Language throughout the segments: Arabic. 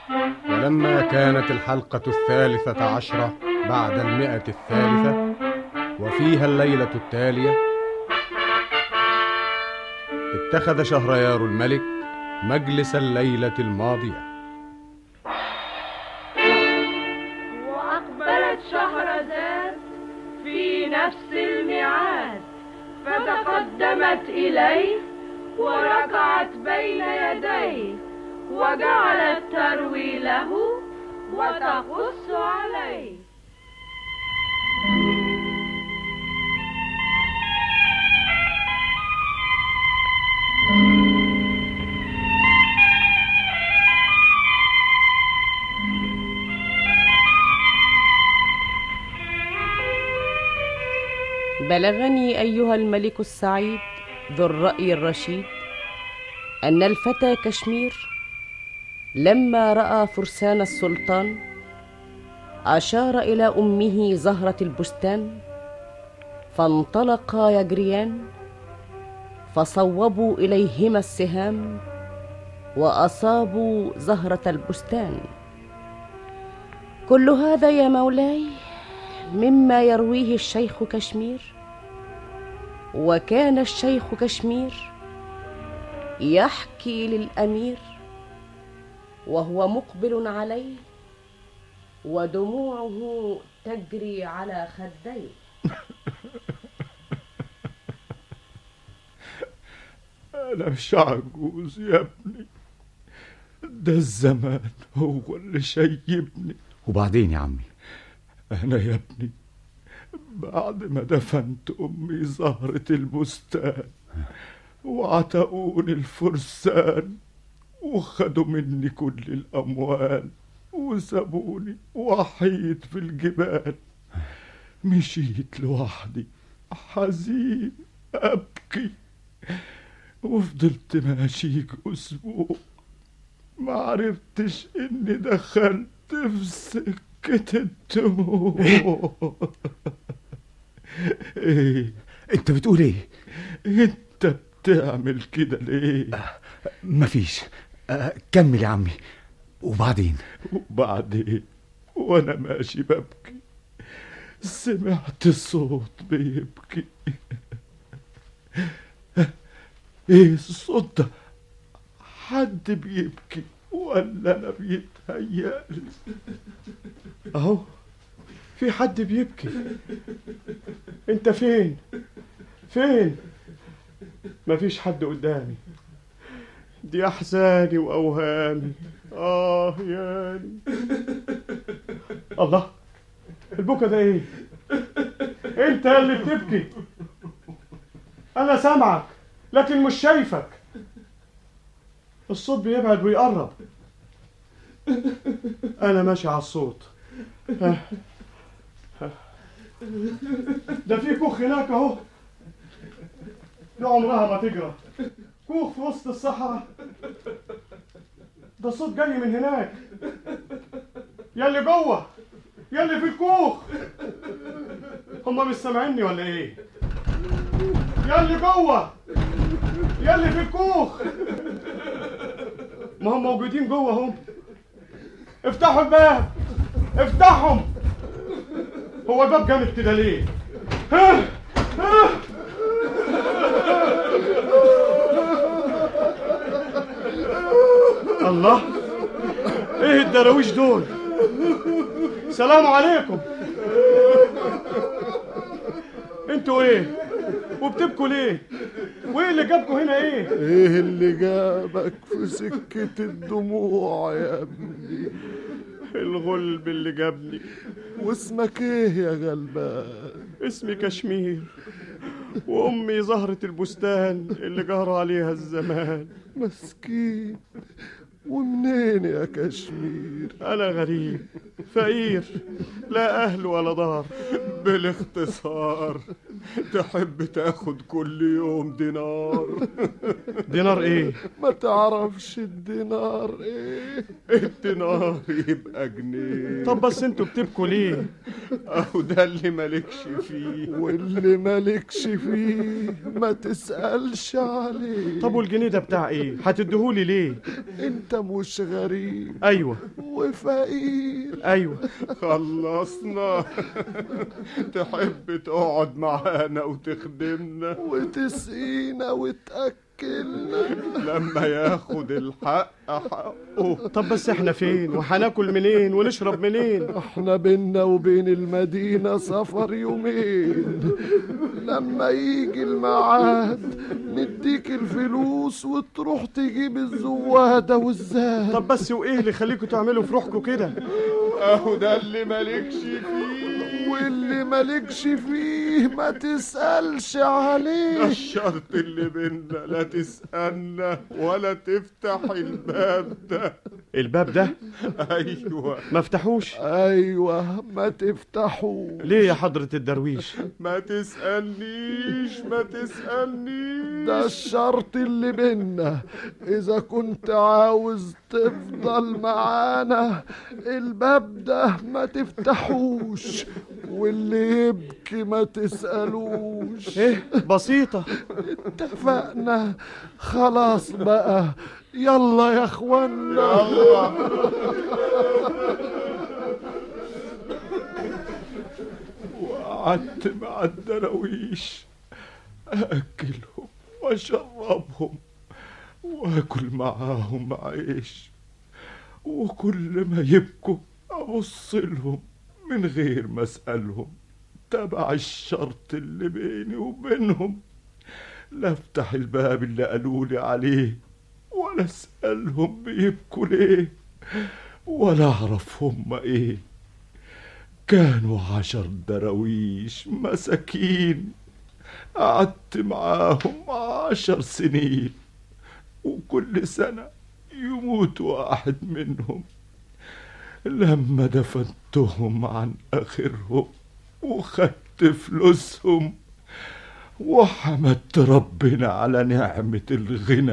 ولما كانت الحلقة 13 بعد 100 وفيها الليلة التالية، اتخذ شهريار الملك مجلس الليلة الماضية. وأقبلت شهرزاد في نفس الميعاد، فتقدمت إليه وركعت بين يديه، وجعلت تروي له وتقص عليه. بلغني أيها الملك السعيد ذو الرأي الرشيد أن الفتى كشمير لما رأى فرسان السلطان أشار إلى أمه زهرة البستان، فانطلقا يجريان، فصوبوا إليهما السهام وأصابوا زهرة البستان. كل هذا يا مولاي مما يرويه الشيخ كشمير. وكان الشيخ كشمير يحكي للأمير وهو مقبل عليه ودموعه تجري على خديه. أنا مش عجوز يا ابني، ده الزمان هو اللي شيبني. وبعدين يا عمي؟ أنا يا ابني بعد ما دفنت أمي زهرة البستان وعتقوني الفرسان وخدوا مني كل الأموال وسابوني وحيد في الجبال، مشيت لوحدي حزين أبكي، وفضلت ماشيك أسبوع ما عرفتش إني دخلت في سكة الدموع. إيه أنت بتقول إيه؟ أنت بتعمل كده ليه؟ مفيش. كمل يا عمي. وبعدين وأنا ماشي ببكي سمعت صوت بيبكي. ايه الصوت ده؟ حد بيبكي ولا انا بيتهيألي؟ اهو في حد بيبكي. انت فين؟ مفيش حد قدامي، دي احزاني واوهامي. ياني. الله، البكا ده ايه؟ انت اللي بتبكي. انا سامعك لكن مش شايفك، الصوت بيبعد ويقرب. انا ماشي على الصوت. ده في كوخ هناك اهو، دي عمرها ما تجرى. كوخ في وسط الصحراء، ده صوت جاي من هناك. ياللي جوه، ياللي في الكوخ، هما مش سامعيني ولا ايه؟ ياللي جوه، ياللي في الكوخ، ما هم موجودين جوه هم. افتحوا الباب، افتحهم. هو الباب جامد كده ليه؟ الله، ايه الدراويش دول؟ سلام عليكم. انتوا ايه وبتبكوا ليه؟ وايه اللي جابكوا هنا؟ ايه اللي جابك في سكة الدموع يا ابني؟ الغلب اللي جابني. واسمك ايه يا غلبان؟ اسمي كشمير، وامي زهرة البستان اللي جهر عليها الزمان. مسكين، ومنين يا كشمير؟ انا غريب فقير، لا اهل ولا دار. بالاختصار تحب تاخد كل يوم دينار؟ دينار ايه؟ ما تعرفش الدينار ايه؟ الدينار يبقى جنيه. طب بس انتوا بتبكوا ليه؟ اهو ده اللي مالكش فيه. واللي مالكش فيه ما تسألش عليه. طب والجنيه ده بتاع ايه؟ هتديهولي ليه؟ انت مش غريب ايوه وفقير. ايوه. خلصنا. تحب تقعد معانا وتخدمنا وتسقينا وتأكلنا لما ياخد الحق حقه. طب بس احنا فين وهناكل منين ونشرب منين؟ احنا بينا وبين المدينة سفر يومين. لما يجي الميعاد نديك الفلوس وتروح تجيب الزوادة والزاد. طب بس وايه اللي يخليكوا تعملوا في روحكوا كده؟ اهو ده اللي مالكش فيه. واللي مالكش فيه ما تسألش عليه. الشرط اللي بينا لا تسألنا ولا تفتح الباب ده. الباب ده؟ ايوه. ما افتحوش؟ ايوه ما تفتحوش. ليه يا حضرة الدرويش؟ ما تسألنيش ما تسألنيش. ده الشرط اللي بينا. اذا كنت عاوز تفضل معانا الباب ده ما تفتحوش. واللي يبكي ما تسألوش. ايه بسيطة. اتفقنا خلاص بقى. يلا يا اخوانا يلا. وقعدت مع الدراويش أأكلهم وأشربهم وأكل معاهم عيش. وكل ما يبكوا أبص لهم من غير ما أسألهم تبع الشرط اللي بيني وبينهم. لا افتح الباب اللي قالولي عليه ولا اسألهم بيبكوا ليه ولا اعرف هم ايه. كانوا 10 دراويش مساكين قعدت معاهم 10 سنين. وكل سنة يموت واحد منهم. لما دفنتهم عن آخرهم وخدت فلوسهم وحمدت ربنا على نعمة الغنى.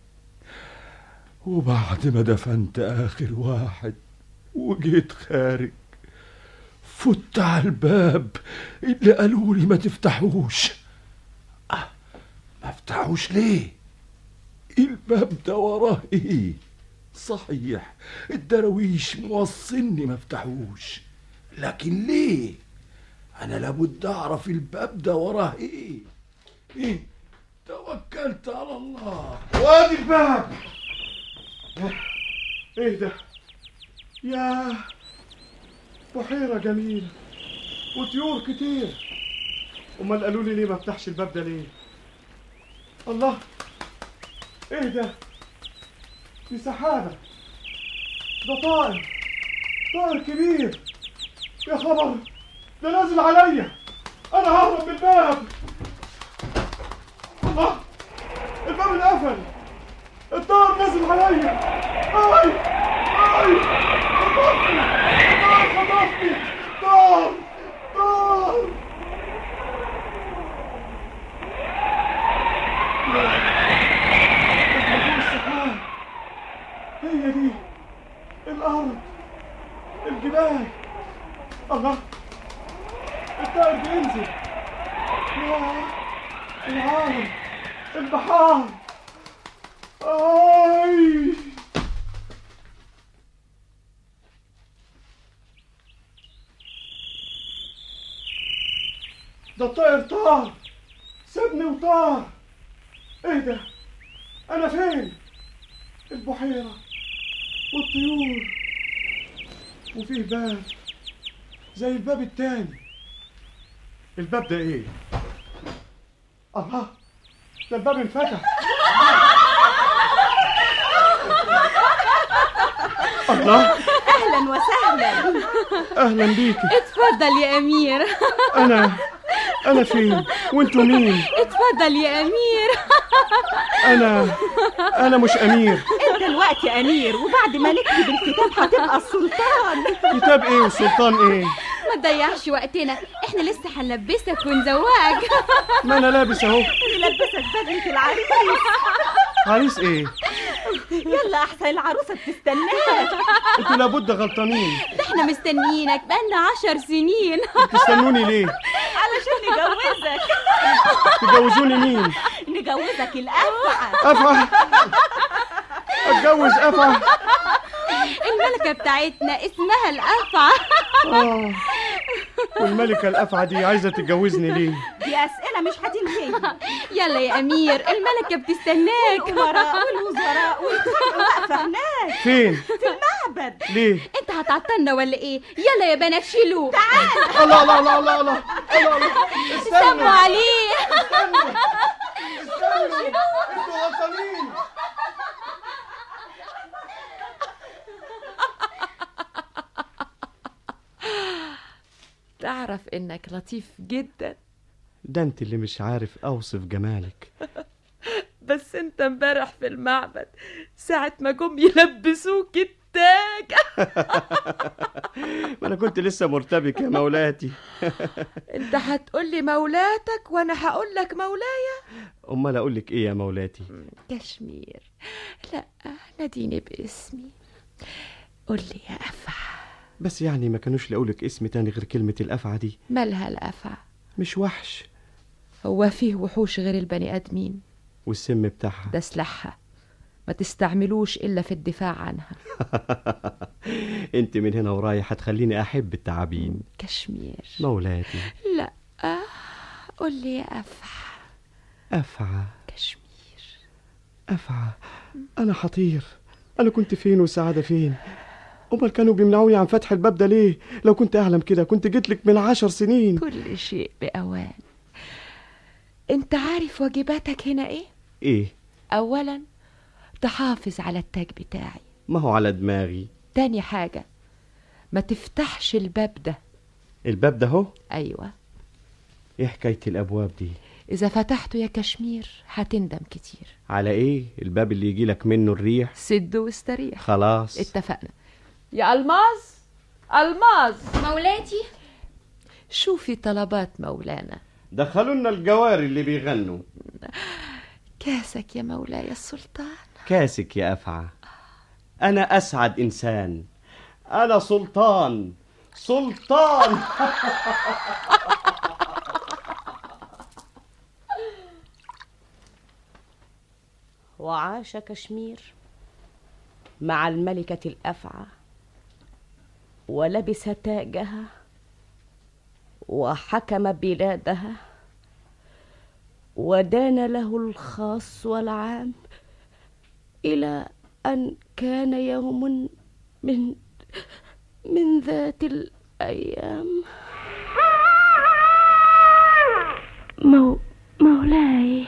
وبعد ما دفنت آخر واحد وجيت خارج فت على الباب اللي قالولي ما تفتحوش. ما افتحوش ليه؟ الباب ده وراه ايه؟ صحيح الدراويش موصلني ما افتحوش، لكن ليه؟ انا لابد اعرف الباب ده وراه ايه. توكلت على الله. وادي الباب. ايه ده؟ يا بحيرة جميلة وطيور كتير. امال قالوا لي ليه ما افتحش الباب ده ليه؟ الله، ايه ده؟ دي سحابة، ده طائر كبير. يا خبر، ده نازل عليا. انا ههرب من الباب. الله، الباب انقفل. الطائر نازل عليا. خطفني. طار. هي دي الأرض، الجبال. الله، الطائر بينزل. العالم، البحار. ده الطائر طار، سابني وطار. ايه ده؟ انا فين؟ البحيرة والطيور، وفيه باب زي الباب التاني. الباب ده ايه؟ الله، ده الباب انفتح. الله، اهلا وسهلا. اهلا بيكي. اتفضل يا امير. انا فين وانتوا مين؟ اتفضل يا امير. انا مش امير. انت الوقت يا امير، وبعد ما نكتب الكتاب هتبقى السلطان. كتاب ايه وسلطان ايه؟ ما تضيعش وقتنا، احنا لسه هنلبسك ونزواج. ما انا لابس اهو. نلبسك بدلة العريس. عريس ايه؟ يلا احسن العروسه بتستناك. انتوا لابد غلطانين. ده احنا مستنيينك بقالنا 10 سنين. تستنوني ليه؟ علشان نجوزك. تجوزوني مين؟ نجوزك الأفعى. أفعى؟ اتجوز أفعى؟ الملكة بتاعتنا اسمها الأفعى. والملكة الأفعى دي عايزة تتجوزني ليه؟ دي أسئلة مش هتنتهي. يلا يا أمير، الملكة بتستناك. الأمراء والوزراء والخلق واقفة هناك. فين؟ في المعبد. ليه؟ انت هتعطلنا ولا ايه؟ يلا يا بنات شيلوه. تعال. الله الله الله الله الله الله. سموا عليه. استنوا انتوا غلطانين. تعرف انك لطيف جدا. ده انت اللي مش عارف اوصف جمالك. بس انت امبارح في المعبد ساعة ما جم يلبسوك التاج. ما انا كنت لسه مرتبك يا مولاتي. انت هتقولي مولاتك وانا هقولك مولايا. امال اقولك ايه يا مولاتي؟ كشمير. لا، ناديني باسمي. قولي يا أفعى. بس يعني ما كانوش لقولك اسم تاني غير كلمة الأفعى دي. مالها الأفعى؟ مش وحش؟ هو فيه وحوش غير البني آدمين؟ والسم بتاعها ده سلاحها، ما تستعملوش إلا في الدفاع عنها. انت من هنا ورايح هتخليني أحب التعابين. كشمير. مولاتي. لا، قولي يا أفعى. أفعى. كشمير. أفعى. أنا حطير. أنا كنت فين وسعادة فين؟ أمال كانوا بيمنعوني عن فتح الباب ده ليه؟ لو كنت أعلم كده كنت جيتلك من 10 سنين. كل شيء بأوان. انت عارف واجباتك هنا ايه؟ ايه؟ اولا تحافظ على التاج بتاعي. ما هو على دماغي. تاني حاجة ما تفتحش الباب ده. الباب ده هو؟ ايوه. ايه حكاية الابواب دي؟ اذا فتحته يا كشمير هتندم كتير. على ايه؟ الباب اللي يجيلك منه الريح؟ سد واستريح. خلاص اتفقنا. يا الماظ، الماظ. مولاتي. شوفي طلبات مولانا. دخلوا لنا الجواري اللي بيغنوا. كاسك يا مولاي السلطان. كاسك يا أفعى. أنا أسعد إنسان. أنا سلطان. سلطان. وعاش كشمير مع الملكة الأفعى ولبس تاجها وحكم بلادها ودان له الخاص والعام إلى أن كان يوم من ذات الأيام. مولاي.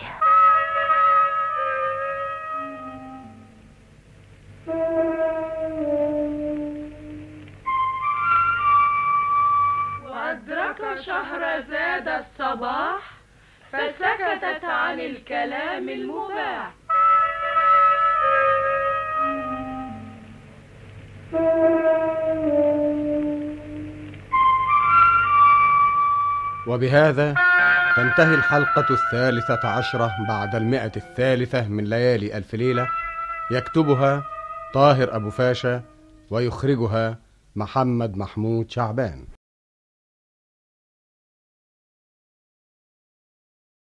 وأدرك شهرزاد الصباح فسكتت عن الكلام المباح. وبهذا تنتهي الحلقة 13 بعد 100 من ليالي ألف ليلة. يكتبها طاهر أبو فاشا ويخرجها محمد محمود شعبان.